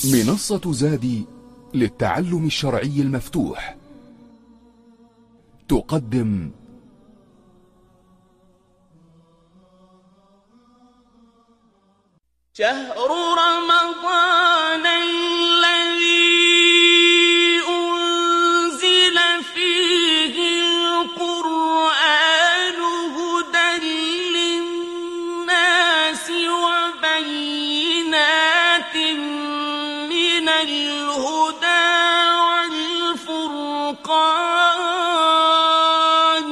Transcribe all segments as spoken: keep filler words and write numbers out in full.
منصة زادي للتعلم الشرعي المفتوح تقدم شهر رمضان الذي أنزل فيه القرآن هدى للناس وبينات من الهدى والفرقان.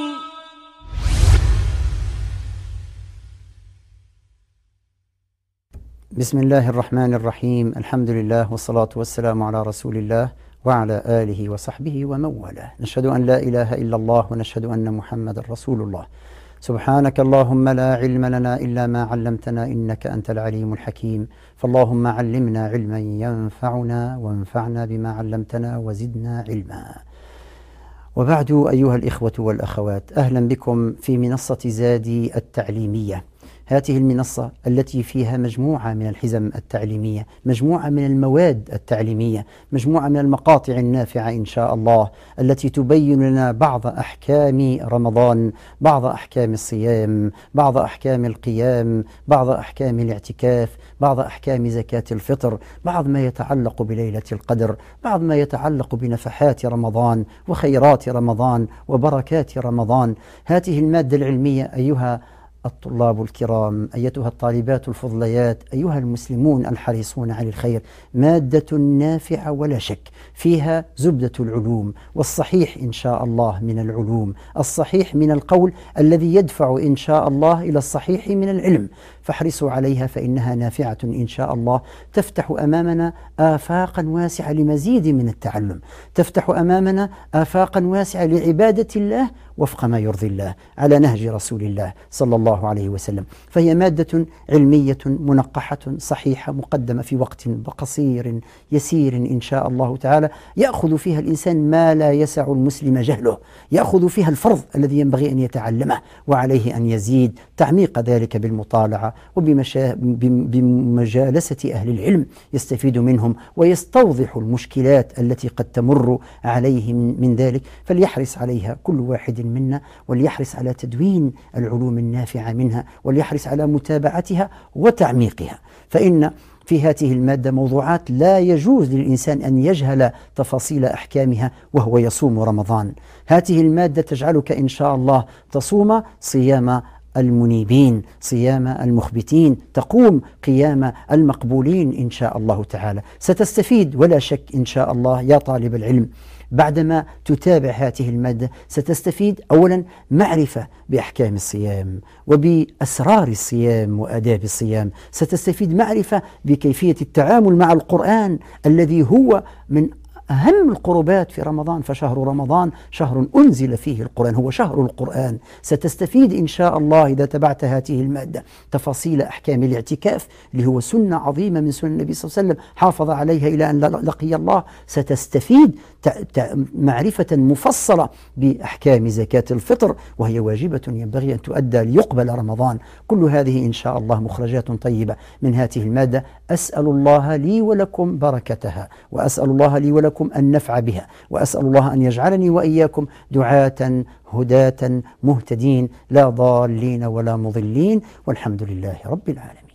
بسم الله الرحمن الرحيم. الحمد لله والصلاة والسلام على رسول الله وعلى آله وصحبه ومن والاه. نشهد أن لا إله إلا الله ونشهد أن محمد رسول الله. سبحانك اللهم لا علم لنا إلا ما علمتنا إنك أنت العليم الحكيم، فاللهم علمنا علما ينفعنا وانفعنا بما علمتنا وزدنا علما. وبعد، أيها الإخوة والأخوات، أهلا بكم في منصة زادي التعليمية. هذه المنصة التي فيها مجموعة من الحزم التعليمية، مجموعة من المواد التعليمية، مجموعة من المقاطع النافعة إن شاء الله، التي تبين لنا بعض أحكام رمضان، بعض أحكام الصيام، بعض أحكام القيام، بعض أحكام الاعتكاف، بعض أحكام زكاة الفطر، بعض ما يتعلق بليلة القدر، بعض ما يتعلق بنفحات رمضان وخيرات رمضان وبركات رمضان. هذه المادة العلمية أيها الطلاب الكرام، أيتها الطالبات الفضليات، أيها المسلمون الحريصون على الخير، مادة نافعة ولا شك، فيها زبدة العلوم والصحيح إن شاء الله من العلوم، الصحيح من القول الذي يدفع إن شاء الله إلى الصحيح من العلم، فاحرصوا عليها فإنها نافعة إن شاء الله، تفتح أمامنا آفاقا واسعة لمزيد من التعلم، تفتح أمامنا آفاقا واسعة لعبادة الله وفق ما يرضي الله على نهج رسول الله صلى الله عليه وسلم. فهي مادة علمية منقحة صحيحة مقدمة في وقت قصير يسير إن شاء الله تعالى، يأخذ فيها الإنسان ما لا يسع المسلم جهله، يأخذ فيها الفرض الذي ينبغي أن يتعلمه، وعليه أن يزيد تعميق ذلك بالمطالعة وبمجالسة أهل العلم يستفيد منهم ويستوضح المشكلات التي قد تمر عليه من ذلك، فليحرص عليها كل واحد منا، وليحرص على تدوين العلوم النافعة منها، وليحرص على متابعتها وتعميقها، فإن في هذه المادة موضوعات لا يجوز للإنسان أن يجهل تفاصيل أحكامها وهو يصوم رمضان. هذه المادة تجعلك إن شاء الله تصوم صيام المنيبين، صيام المخبتين، تقوم قيام المقبولين إن شاء الله تعالى. ستستفيد ولا شك إن شاء الله يا طالب العلم بعدما تتابع هذه المادة، ستستفيد أولا معرفة بأحكام الصيام وبأسرار الصيام وآداب الصيام، ستستفيد معرفة بكيفية التعامل مع القرآن الذي هو من أهم القربات في رمضان، فشهر رمضان شهر أنزل فيه القرآن، هو شهر القرآن. ستستفيد إن شاء الله إذا تبعت هذه المادة تفاصيل أحكام الاعتكاف اللي هو سنة عظيمة من سنن النبي صلى الله عليه وسلم حافظ عليها إلى أن لقي الله. ستستفيد معرفة مفصلة بأحكام زكاة الفطر، وهي واجبة ينبغي أن تؤدى ليقبل رمضان. كل هذه إن شاء الله مخرجات طيبة من هذه المادة، أسأل الله لي ولكم بركتها، وأسأل الله لي ولكم النفع بها، وأسأل الله أن يجعلني وإياكم دعاة هداة مهتدين لا ضالين ولا مضلين، والحمد لله رب العالمين.